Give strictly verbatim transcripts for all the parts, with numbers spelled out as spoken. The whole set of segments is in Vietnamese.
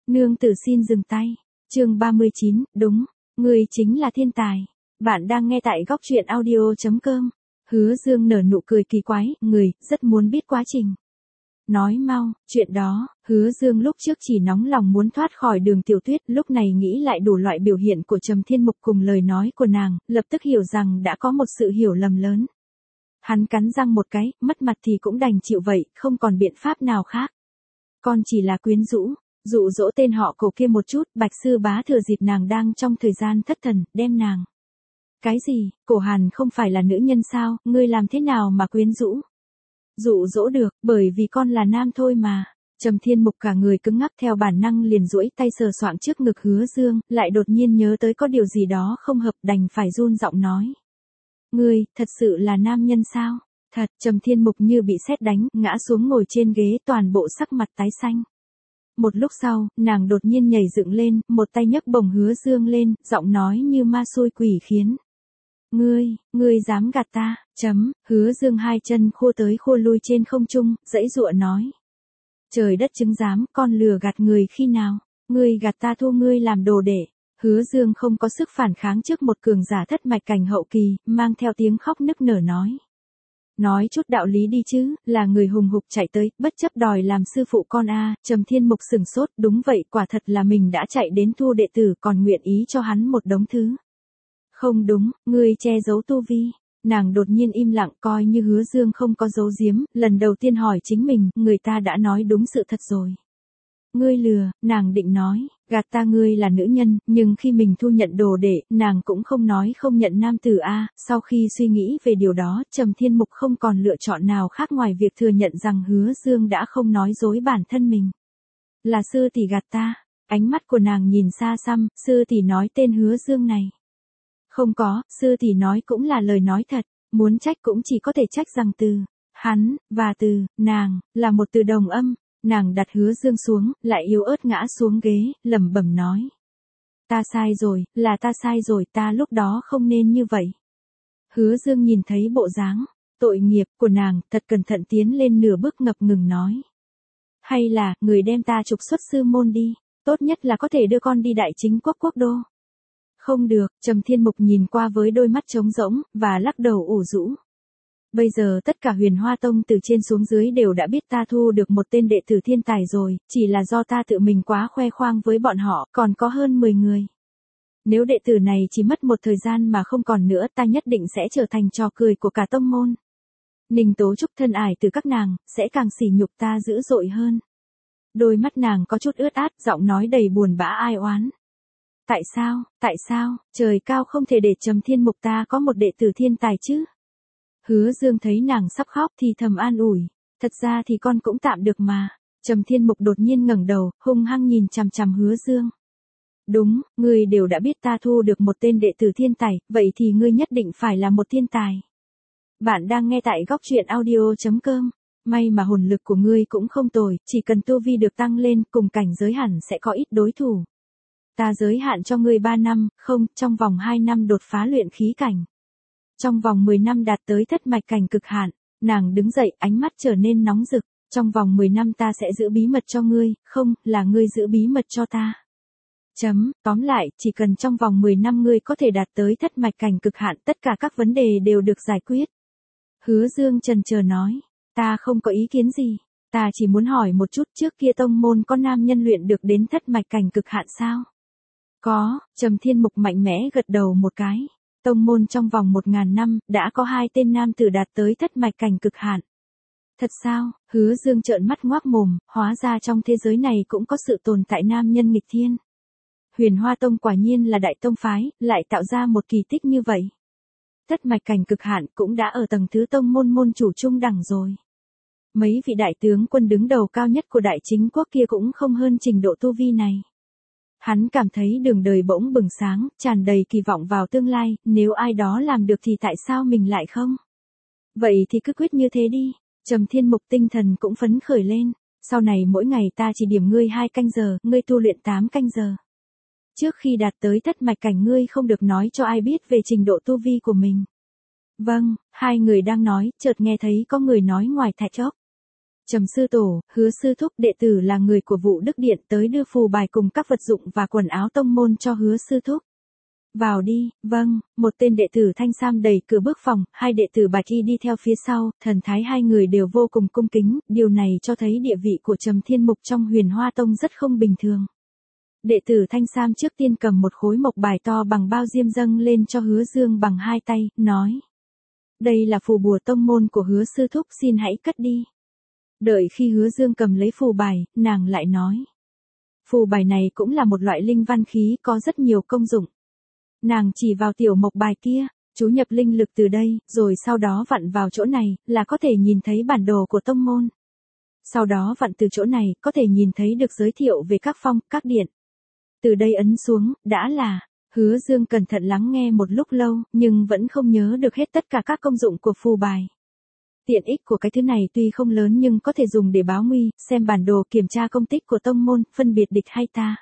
Nương tử xin dừng tay. Chương ba mươi chín, đúng, ngươi chính là thiên tài. Bạn đang nghe tại góc truyện audio chấm com. Hứa Dương nở nụ cười kỳ quái, người, rất muốn biết quá trình. Nói mau, chuyện đó, Hứa Dương lúc trước chỉ nóng lòng muốn thoát khỏi Đường Tiểu Tuyết, lúc này nghĩ lại đủ loại biểu hiện của Trầm Thiên Mục cùng lời nói của nàng, lập tức hiểu rằng đã có một sự hiểu lầm lớn. Hắn cắn răng một cái, mất mặt thì cũng đành chịu vậy, không còn biện pháp nào khác. Con chỉ là quyến rũ, dụ dỗ tên họ Cổ kia một chút, Bạch Sư Bá thừa dịp nàng đang trong thời gian thất thần, đem nàng. Cái gì, Cổ Hàn không phải là nữ nhân sao, ngươi làm thế nào mà quyến rũ? Dụ dỗ được, bởi vì con là nam thôi mà. Trầm Thiên Mục cả người cứng ngắc theo bản năng liền duỗi tay sờ soạng trước ngực Hứa Dương, lại đột nhiên nhớ tới có điều gì đó không hợp, đành phải run giọng nói. Ngươi, thật sự là nam nhân sao? Thật, Trầm Thiên Mục như bị sét đánh, ngã xuống ngồi trên ghế, toàn bộ sắc mặt tái xanh. Một lúc sau, nàng đột nhiên nhảy dựng lên, một tay nhấc bổng Hứa Dương lên, giọng nói như ma xui quỷ khiến. Ngươi, ngươi dám gạt ta, chấm, Hứa Dương hai chân khô tới khô lui trên không trung, giãy giụa nói. Trời đất chứng giám, con lừa gạt người khi nào, ngươi gạt ta thu ngươi làm đồ đệ. Hứa Dương không có sức phản kháng trước một cường giả thất mạch cảnh hậu kỳ, mang theo tiếng khóc nức nở nói. Nói chút đạo lý đi chứ, là người hùng hục chạy tới, bất chấp đòi làm sư phụ con a. Trầm Thiên Mục sừng sốt, đúng vậy, quả thật là mình đã chạy đến thu đệ tử, còn nguyện ý cho hắn một đống thứ. Không đúng, ngươi che giấu tu vi. Nàng đột nhiên im lặng, coi như Hứa Dương không có giấu giếm, lần đầu tiên hỏi chính mình, người ta đã nói đúng sự thật rồi. Ngươi lừa, nàng định nói, gạt ta ngươi là nữ nhân, nhưng khi mình thu nhận đồ đệ, nàng cũng không nói không nhận nam tử a. Sau khi suy nghĩ về điều đó, Trầm Thiên Mục không còn lựa chọn nào khác ngoài việc thừa nhận rằng Hứa Dương đã không nói dối bản thân mình. Là sư tỷ gạt ta. Ánh mắt của nàng nhìn xa xăm, sư tỷ nói tên Hứa Dương này. Không có, sư tỷ nói cũng là lời nói thật, muốn trách cũng chỉ có thể trách rằng từ hắn và từ nàng là một từ đồng âm. Nàng đặt Hứa Dương xuống, lại yếu ớt ngã xuống ghế, lẩm bẩm nói. Ta sai rồi, là ta sai rồi, ta lúc đó không nên như vậy. Hứa Dương nhìn thấy bộ dáng tội nghiệp của nàng, thật cẩn thận tiến lên nửa bước ngập ngừng nói. Hay là, người đem ta trục xuất sư môn đi, tốt nhất là có thể đưa con đi đại chính quốc quốc đô. Không được, Trầm Thiên Mục nhìn qua với đôi mắt trống rỗng, và lắc đầu ủ rũ. Bây giờ tất cả Huyền Hoa Tông từ trên xuống dưới đều đã biết ta thu được một tên đệ tử thiên tài rồi, chỉ là do ta tự mình quá khoe khoang với bọn họ, còn có hơn mười người. Nếu đệ tử này chỉ mất một thời gian mà không còn nữa, ta nhất định sẽ trở thành trò cười của cả tông môn. Ninh Tố Trúc thân ải từ các nàng, sẽ càng sỉ nhục ta dữ dội hơn. Đôi mắt nàng có chút ướt át, giọng nói đầy buồn bã ai oán. Tại sao, tại sao, trời cao không thể để Trầm Thiên Mục ta có một đệ tử thiên tài chứ? Hứa Dương thấy nàng sắp khóc thì thầm an ủi, thật ra thì con cũng tạm được mà. Trầm Thiên Mục đột nhiên ngẩng đầu, hung hăng nhìn chằm chằm Hứa Dương. Đúng, ngươi đều đã biết ta thu được một tên đệ tử thiên tài, vậy thì ngươi nhất định phải là một thiên tài. Bạn đang nghe tại góc truyện audio chấm com. May mà hồn lực của ngươi cũng không tồi, chỉ cần tu vi được tăng lên, cùng cảnh giới hẳn sẽ có ít đối thủ. Ta giới hạn cho ngươi ba năm, không, trong vòng hai năm đột phá luyện khí cảnh. Trong vòng mười năm đạt tới thất mạch cảnh cực hạn. Nàng đứng dậy, ánh mắt trở nên nóng rực. Trong vòng mười năm ta sẽ giữ bí mật cho ngươi, không, là ngươi giữ bí mật cho ta. Chấm, tóm lại, chỉ cần trong vòng mười năm ngươi có thể đạt tới thất mạch cảnh cực hạn, tất cả các vấn đề đều được giải quyết. Hứa Dương chần chờ nói, ta không có ý kiến gì, ta chỉ muốn hỏi một chút, trước kia tông môn có nam nhân luyện được đến thất mạch cảnh cực hạn sao? Có, Trầm Thiên Mục mạnh mẽ gật đầu một cái. Tông môn trong vòng một ngàn năm, đã có hai tên nam tử đạt tới thất mạch cảnh cực hạn. Thật sao? Hứa Dương trợn mắt ngoác mồm, hóa ra trong thế giới này cũng có sự tồn tại nam nhân nghịch thiên. Huyền Hoa Tông quả nhiên là đại tông phái, lại tạo ra một kỳ tích như vậy. Thất mạch cảnh cực hạn cũng đã ở tầng thứ tông môn môn chủ trung đẳng rồi. Mấy vị đại tướng quân đứng đầu cao nhất của đại chính quốc kia cũng không hơn trình độ tu vi này. Hắn cảm thấy đường đời bỗng bừng sáng, tràn đầy kỳ vọng vào tương lai, nếu ai đó làm được thì tại sao mình lại không? Vậy thì cứ quyết như thế đi. Trầm Thiên Mục tinh thần cũng phấn khởi lên. Sau này mỗi ngày ta chỉ điểm ngươi hai canh giờ, ngươi tu luyện tám canh giờ. Trước khi đạt tới thất mạch cảnh ngươi không được nói cho ai biết về trình độ tu vi của mình. Vâng, hai người đang nói, chợt nghe thấy có người nói ngoài thạch ốc. Trầm sư tổ, Hứa sư thúc, đệ tử là người của Vũ Đức Điện tới đưa phù bài cùng các vật dụng và quần áo tông môn cho Hứa sư thúc. Vào đi. Vâng. Một tên đệ tử thanh sam đẩy cửa bước phòng, hai đệ tử bạch y đi theo phía sau, thần thái hai người đều vô cùng cung kính, điều này cho thấy địa vị của Trầm Thiên Mục trong Huyền Hoa Tông rất không bình thường. Đệ tử thanh sam trước tiên cầm một khối mộc bài to bằng bao diêm dâng lên cho Hứa Dương bằng hai tay, nói. Đây là phù bùa tông môn của Hứa sư thúc, xin hãy cất đi. Đợi khi Hứa Dương cầm lấy phù bài, nàng lại nói. Phù bài này cũng là một loại linh văn khí có rất nhiều công dụng. Nàng chỉ vào tiểu mộc bài kia, chú nhập linh lực từ đây, rồi sau đó vặn vào chỗ này, là có thể nhìn thấy bản đồ của tông môn. Sau đó vặn từ chỗ này, có thể nhìn thấy được giới thiệu về các phong, các điện. Từ đây ấn xuống, đã là, Hứa Dương cẩn thận lắng nghe một lúc lâu, nhưng vẫn không nhớ được hết tất cả các công dụng của phù bài. Tiện ích của cái thứ này tuy không lớn nhưng có thể dùng để báo nguy, xem bản đồ, kiểm tra công tích của tông môn, phân biệt địch hay ta.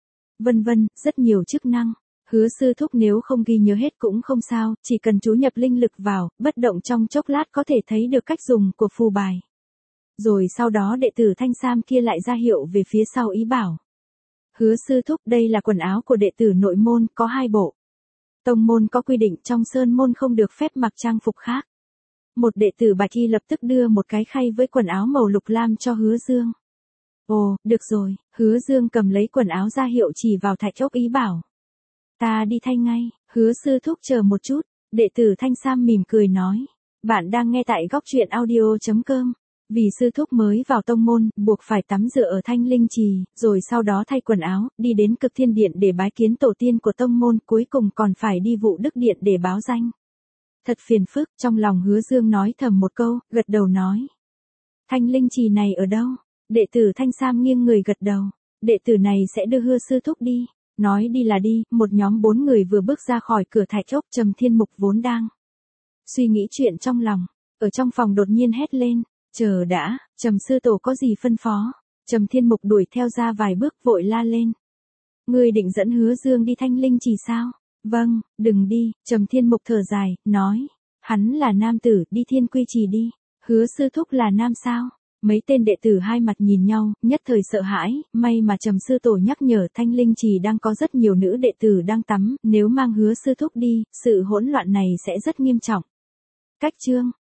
Vân vân, rất nhiều chức năng. Hứa sư thúc nếu không ghi nhớ hết cũng không sao, chỉ cần chú nhập linh lực vào, bất động trong chốc lát có thể thấy được cách dùng của phù bài. Rồi sau đó đệ tử thanh sam kia lại ra hiệu về phía sau ý bảo. Hứa sư thúc, đây là quần áo của đệ tử nội môn, có hai bộ. Tông môn có quy định trong sơn môn không được phép mặc trang phục khác. Một đệ tử bạch y lập tức đưa một cái khay với quần áo màu lục lam cho Hứa Dương. Ồ, được rồi, Hứa Dương cầm lấy quần áo ra hiệu chỉ vào thạch ốc ý bảo. Ta đi thay ngay. Hứa sư thúc chờ một chút, đệ tử thanh sam mỉm cười nói. Bạn đang nghe tại góc truyện audio chấm com. Vì sư thúc mới vào tông môn, buộc phải tắm rửa ở Thanh Linh Trì, rồi sau đó thay quần áo, đi đến Cực Thiên Điện để bái kiến tổ tiên của tông môn, cuối cùng còn phải đi Vũ Đức Điện để báo danh. Thật phiền phức, trong lòng Hứa Dương nói thầm một câu, gật đầu nói. Thanh Linh Trì này ở đâu? Đệ tử thanh sam nghiêng người gật đầu. Đệ tử này sẽ đưa Hứa sư thúc đi. Nói đi là đi, một nhóm bốn người vừa bước ra khỏi cửa thạch ốc, Trầm Thiên Mục vốn đang suy nghĩ chuyện trong lòng, ở trong phòng đột nhiên hét lên, chờ đã, Trầm sư tổ có gì phân phó? Trầm Thiên Mục đuổi theo ra vài bước vội la lên. Ngươi định dẫn Hứa Dương đi Thanh Linh Trì sao? Vâng, đừng đi, Trầm Thiên Mục thở dài, nói, hắn là nam tử, đi Thiên Quy Trì đi. Hứa sư thúc là nam sao? Mấy tên đệ tử hai mặt nhìn nhau, nhất thời sợ hãi, may mà Trầm sư tổ nhắc nhở Thanh Linh Trì đang có rất nhiều nữ đệ tử đang tắm, nếu mang Hứa sư thúc đi, sự hỗn loạn này sẽ rất nghiêm trọng. Cách chương